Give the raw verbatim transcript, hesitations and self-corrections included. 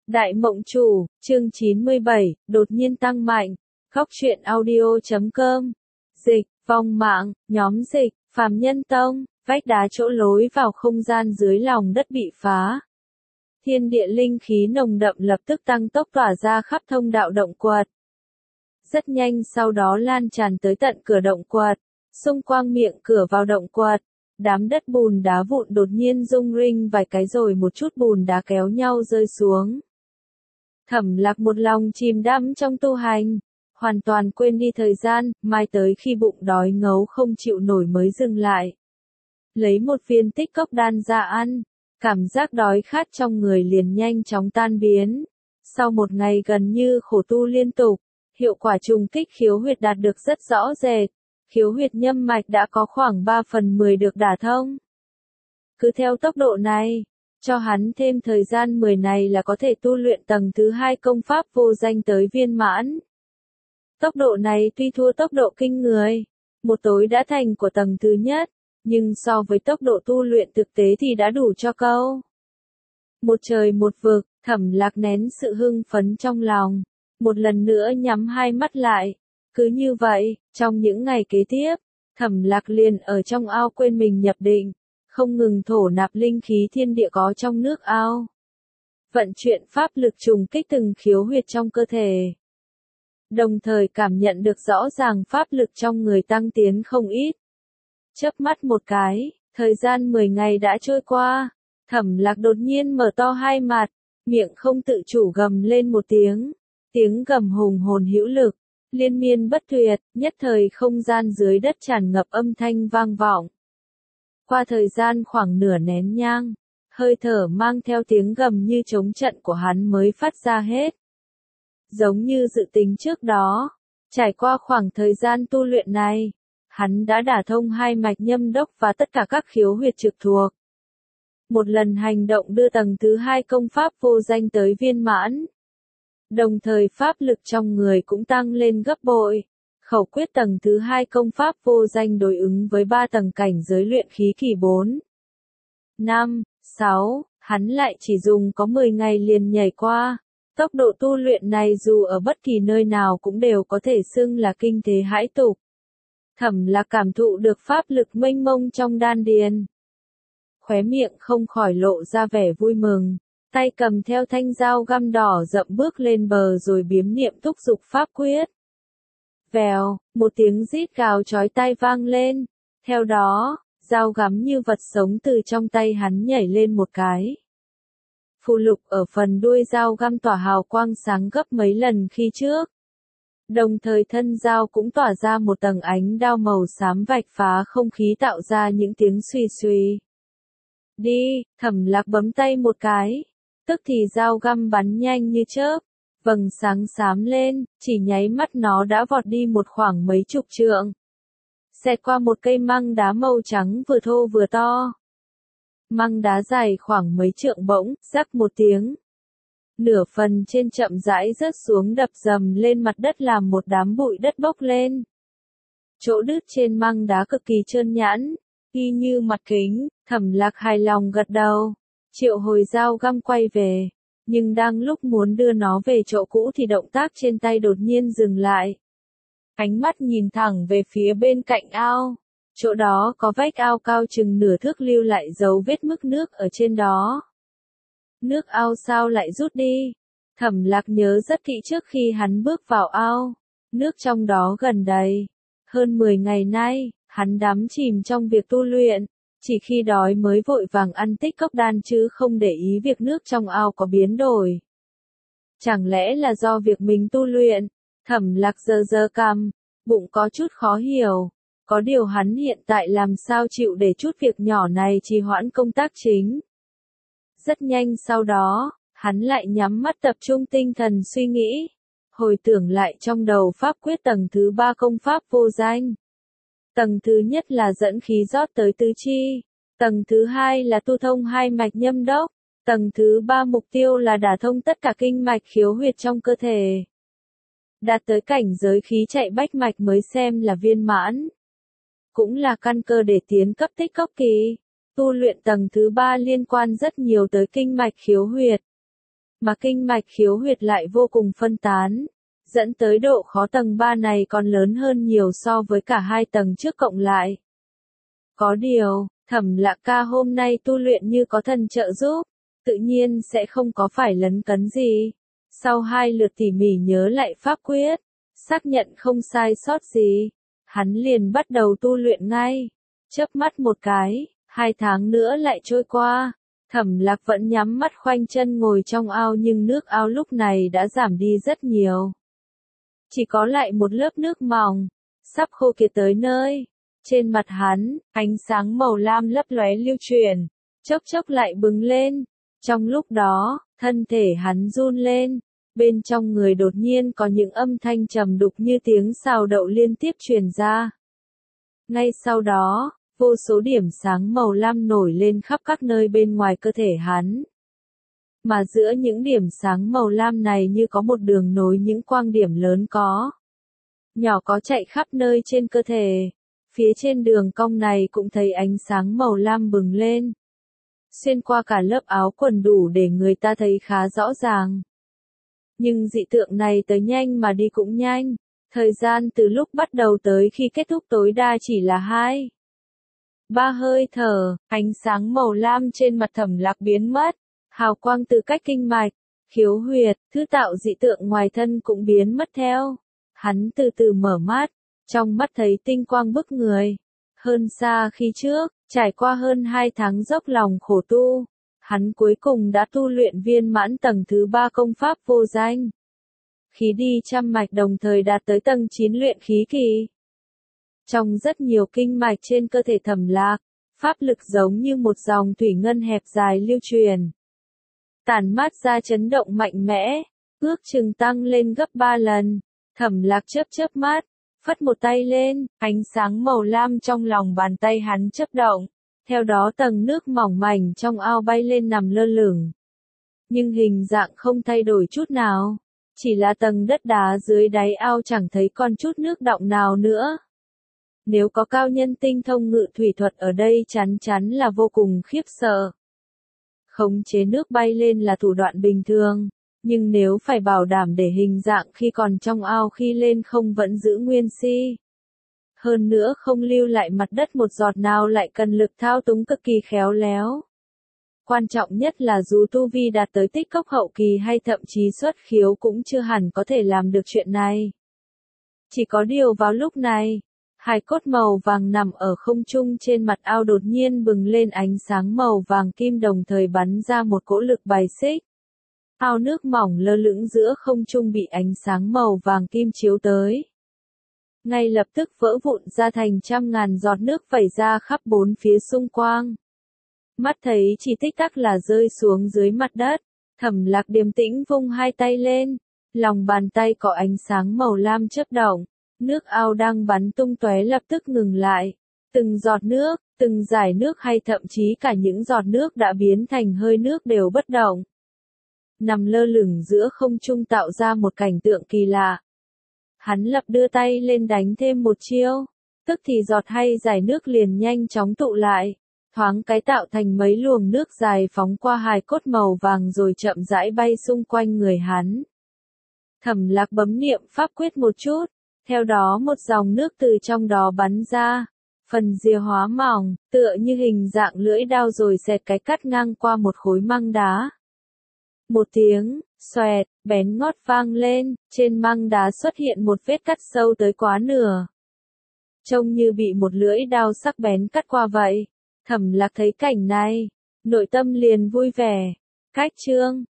Đại Mộng Chủ, chương chín mươi bảy, đột nhiên tăng mạnh. Góc truyện audio chấm com. Dịch, vong mạng, nhóm dịch, phàm nhân tông, vách đá chỗ lối vào không gian dưới lòng đất bị phá. Thiên địa linh khí nồng đậm lập tức tăng tốc tỏa ra khắp thông đạo động quật. Rất nhanh sau đó lan tràn tới tận cửa động quật, xung quanh miệng cửa vào động quật. Đám đất bùn đá vụn đột nhiên rung rinh vài cái rồi một chút bùn đá kéo nhau rơi xuống. Thẩm Lạc một lòng chìm đắm trong tu hành, hoàn toàn quên đi thời gian, mai tới khi bụng đói ngấu không chịu nổi mới dừng lại. Lấy một viên tích cốc đan ra ăn, cảm giác đói khát trong người liền nhanh chóng tan biến. Sau một ngày gần như khổ tu liên tục, hiệu quả trùng kích khiếu huyệt đạt được rất rõ rệt. Khiếu huyệt nhâm mạch đã có khoảng ba phần mười được đả thông. Cứ theo tốc độ này, cho hắn thêm thời gian mười này là có thể tu luyện tầng thứ hai công pháp vô danh tới viên mãn. Tốc độ này tuy thua tốc độ kinh người, một tối đã thành của tầng thứ nhất, nhưng so với tốc độ tu luyện thực tế thì đã đủ cho câu. Một trời một vực, Thẩm Lạc nén sự hưng phấn trong lòng, một lần nữa nhắm hai mắt lại. Cứ như vậy, trong những ngày kế tiếp, Thẩm Lạc liền ở trong ao quên mình nhập định, không ngừng thổ nạp linh khí thiên địa có trong nước ao. Vận chuyển pháp lực trùng kích từng khiếu huyệt trong cơ thể. Đồng thời cảm nhận được rõ ràng pháp lực trong người tăng tiến không ít. Chớp mắt một cái, thời gian mười ngày đã trôi qua, Thẩm Lạc đột nhiên mở to hai mặt, miệng không tự chủ gầm lên một tiếng. Tiếng gầm hùng hồn hữu lực, liên miên bất tuyệt, nhất thời không gian dưới đất tràn ngập âm thanh vang vọng. Qua thời gian khoảng nửa nén nhang, hơi thở mang theo tiếng gầm như trống trận của hắn mới phát ra hết. Giống như dự tính trước đó, trải qua khoảng thời gian tu luyện này, hắn đã đả thông hai mạch nhâm đốc và tất cả các khiếu huyệt trực thuộc. Một lần hành động đưa tầng thứ hai công pháp vô danh tới viên mãn. Đồng thời pháp lực trong người cũng tăng lên gấp bội. Khẩu quyết tầng thứ hai công pháp vô danh đối ứng với ba tầng cảnh giới luyện khí kỳ bốn, năm, sáu, hắn lại chỉ dùng có mười ngày liền nhảy qua. Tốc độ tu luyện này dù ở bất kỳ nơi nào cũng đều có thể xưng là kinh thế hãi tục. Thẩm Lạc cảm thụ được pháp lực mênh mông trong đan điền. Khóe miệng không khỏi lộ ra vẻ vui mừng. Tay cầm theo thanh dao găm đỏ rậm bước lên bờ rồi biếm niệm thúc giục pháp quyết. Vèo, một tiếng rít gào chói tai vang lên. Theo đó, dao găm như vật sống từ trong tay hắn nhảy lên một cái. Phù lục ở phần đuôi dao găm tỏa hào quang sáng gấp mấy lần khi trước. Đồng thời thân dao cũng tỏa ra một tầng ánh đao màu xám vạch phá không khí tạo ra những tiếng suy suy. Đi, Thẩm Lạc bấm tay một cái. Tức thì dao găm bắn nhanh như chớp, vầng sáng xám lên, chỉ nháy mắt nó đã vọt đi một khoảng mấy chục trượng. Xẹt qua một cây măng đá màu trắng vừa thô vừa to. Măng đá dài khoảng mấy trượng bỗng, rắc một tiếng. Nửa phần trên chậm rãi rớt xuống đập dầm lên mặt đất làm một đám bụi đất bốc lên. Chỗ đứt trên măng đá cực kỳ trơn nhẵn, y như mặt kính, Thẩm Lạc hài lòng gật đầu. Triệu hồi dao găm quay về, nhưng đang lúc muốn đưa nó về chỗ cũ thì động tác trên tay đột nhiên dừng lại. Ánh mắt nhìn thẳng về phía bên cạnh ao, chỗ đó có vách ao cao chừng nửa thước lưu lại dấu vết mức nước ở trên đó. Nước ao sao lại rút đi? Thẩm Lạc nhớ rất kỹ trước khi hắn bước vào ao, nước trong đó gần đầy. Hơn mười ngày nay, hắn đắm chìm trong việc tu luyện. Chỉ khi đói mới vội vàng ăn tích cốc đan chứ không để ý việc nước trong ao có biến đổi. Chẳng lẽ là do việc mình tu luyện? Thẩm Lạc giơ giơ cằm, bụng có chút khó hiểu. Có điều hắn hiện tại làm sao chịu để chút việc nhỏ này trì hoãn công tác chính. Rất nhanh sau đó, hắn lại nhắm mắt tập trung tinh thần suy nghĩ. Hồi tưởng lại trong đầu pháp quyết tầng thứ ba công pháp vô danh. Tầng thứ nhất là dẫn khí rót tới tứ chi. Tầng thứ hai là tu thông hai mạch nhâm đốc. Tầng thứ ba mục tiêu là đả thông tất cả kinh mạch khiếu huyệt trong cơ thể. Đạt tới cảnh giới khí chạy bách mạch mới xem là viên mãn. Cũng là căn cơ để tiến cấp tích cốc kỳ. Tu luyện tầng thứ ba liên quan rất nhiều tới kinh mạch khiếu huyệt. mà kinh mạch khiếu huyệt lại vô cùng phân tán, dẫn tới độ khó tầng ba này còn lớn hơn nhiều so với cả hai tầng trước cộng lại. Có điều, Thẩm Lạc Ca hôm nay tu luyện như có thần trợ giúp, tự nhiên sẽ không có phải lấn cấn gì. Sau hai lượt tỉ mỉ nhớ lại pháp quyết, xác nhận không sai sót gì, hắn liền bắt đầu tu luyện ngay. Chớp mắt một cái, hai tháng nữa lại trôi qua, Thẩm Lạc vẫn nhắm mắt khoanh chân ngồi trong ao nhưng nước ao lúc này đã giảm đi rất nhiều. Chỉ có lại một lớp nước mỏng, sắp khô kiệt tới nơi. Trên mặt hắn, ánh sáng màu lam lấp lóe lưu chuyển, chốc chốc lại bừng lên. Trong lúc đó, thân thể hắn run lên, bên trong người đột nhiên có những âm thanh trầm đục như tiếng xào đậu liên tiếp truyền ra. Ngay sau đó, vô số điểm sáng màu lam nổi lên khắp các nơi bên ngoài cơ thể hắn. Mà giữa những điểm sáng màu lam này như có một đường nối những quang điểm lớn có. Nhỏ có chạy khắp nơi trên cơ thể. Phía trên đường cong này cũng thấy ánh sáng màu lam bừng lên. Xuyên qua cả lớp áo quần đủ để người ta thấy khá rõ ràng. Nhưng dị tượng này tới nhanh mà đi cũng nhanh. Thời gian từ lúc bắt đầu tới khi kết thúc tối đa chỉ là hai. Ba hơi thở, ánh sáng màu lam trên mặt Thẩm Lạc biến mất. Hào quang từ cách kinh mạch, khiếu huyệt, thứ tạo dị tượng ngoài thân cũng biến mất theo. Hắn từ từ mở mắt, trong mắt thấy tinh quang bức người. Hơn xa khi trước, trải qua hơn hai tháng dốc lòng khổ tu, hắn cuối cùng đã tu luyện viên mãn tầng thứ ba công pháp vô danh. Khí đi trăm mạch đồng thời đạt tới tầng chín luyện khí kỳ. Trong rất nhiều kinh mạch trên cơ thể Thẩm Lạc, pháp lực giống như một dòng thủy ngân hẹp dài lưu truyền. Tản mát ra chấn động mạnh mẽ, ước chừng tăng lên gấp ba lần. Thẩm Lạc chớp chớp mắt, phất một tay lên, ánh sáng màu lam trong lòng bàn tay hắn chớp động, theo đó tầng nước mỏng mảnh trong ao bay lên nằm lơ lửng. Nhưng hình dạng không thay đổi chút nào, chỉ là tầng đất đá dưới đáy ao chẳng thấy còn chút nước đọng nào nữa. Nếu có cao nhân tinh thông ngự thủy thuật ở đây chắn chắn là vô cùng khiếp sợ. Khống chế nước bay lên là thủ đoạn bình thường, nhưng nếu phải bảo đảm để hình dạng khi còn trong ao khi lên không vẫn giữ nguyên si. Hơn nữa không lưu lại mặt đất một giọt nào lại cần lực thao túng cực kỳ khéo léo. Quan trọng nhất là dù tu vi đạt tới tích cốc hậu kỳ hay thậm chí xuất khiếu cũng chưa hẳn có thể làm được chuyện này. Chỉ có điều vào lúc này, hài cốt màu vàng nằm ở không trung trên mặt ao đột nhiên bừng lên ánh sáng màu vàng kim đồng thời bắn ra một cỗ lực bài xích. Ao nước mỏng lơ lửng giữa không trung bị ánh sáng màu vàng kim chiếu tới. Ngay lập tức vỡ vụn ra thành trăm ngàn giọt nước vẩy ra khắp bốn phía xung quanh. Mắt thấy chỉ tích tắc là rơi xuống dưới mặt đất, Thẩm Lạc điềm tĩnh vung hai tay lên, lòng bàn tay có ánh sáng màu lam chớp động, nước ao đang bắn tung tóe lập tức ngừng lại. Từng giọt nước, từng dải nước hay thậm chí cả những giọt nước đã biến thành hơi nước đều bất động. Nằm lơ lửng giữa không trung tạo ra một cảnh tượng kỳ lạ. Hắn lập đưa tay lên đánh thêm một chiêu, tức thì giọt hay dải nước liền nhanh chóng tụ lại, thoáng cái tạo thành mấy luồng nước dài phóng qua hài cốt màu vàng rồi chậm rãi bay xung quanh người hắn. Thẩm Lạc bấm niệm pháp quyết một chút, theo đó một dòng nước từ trong đó bắn ra, phần rìa hóa mỏng, tựa như hình dạng lưỡi dao rồi xẹt cái cắt ngang qua một khối măng đá. Một tiếng, xoẹt, bén ngót vang lên, trên măng đá xuất hiện một vết cắt sâu tới quá nửa. Trông như bị một lưỡi dao sắc bén cắt qua vậy. Thẩm Lạc thấy cảnh này, nội tâm liền vui vẻ. Cách chương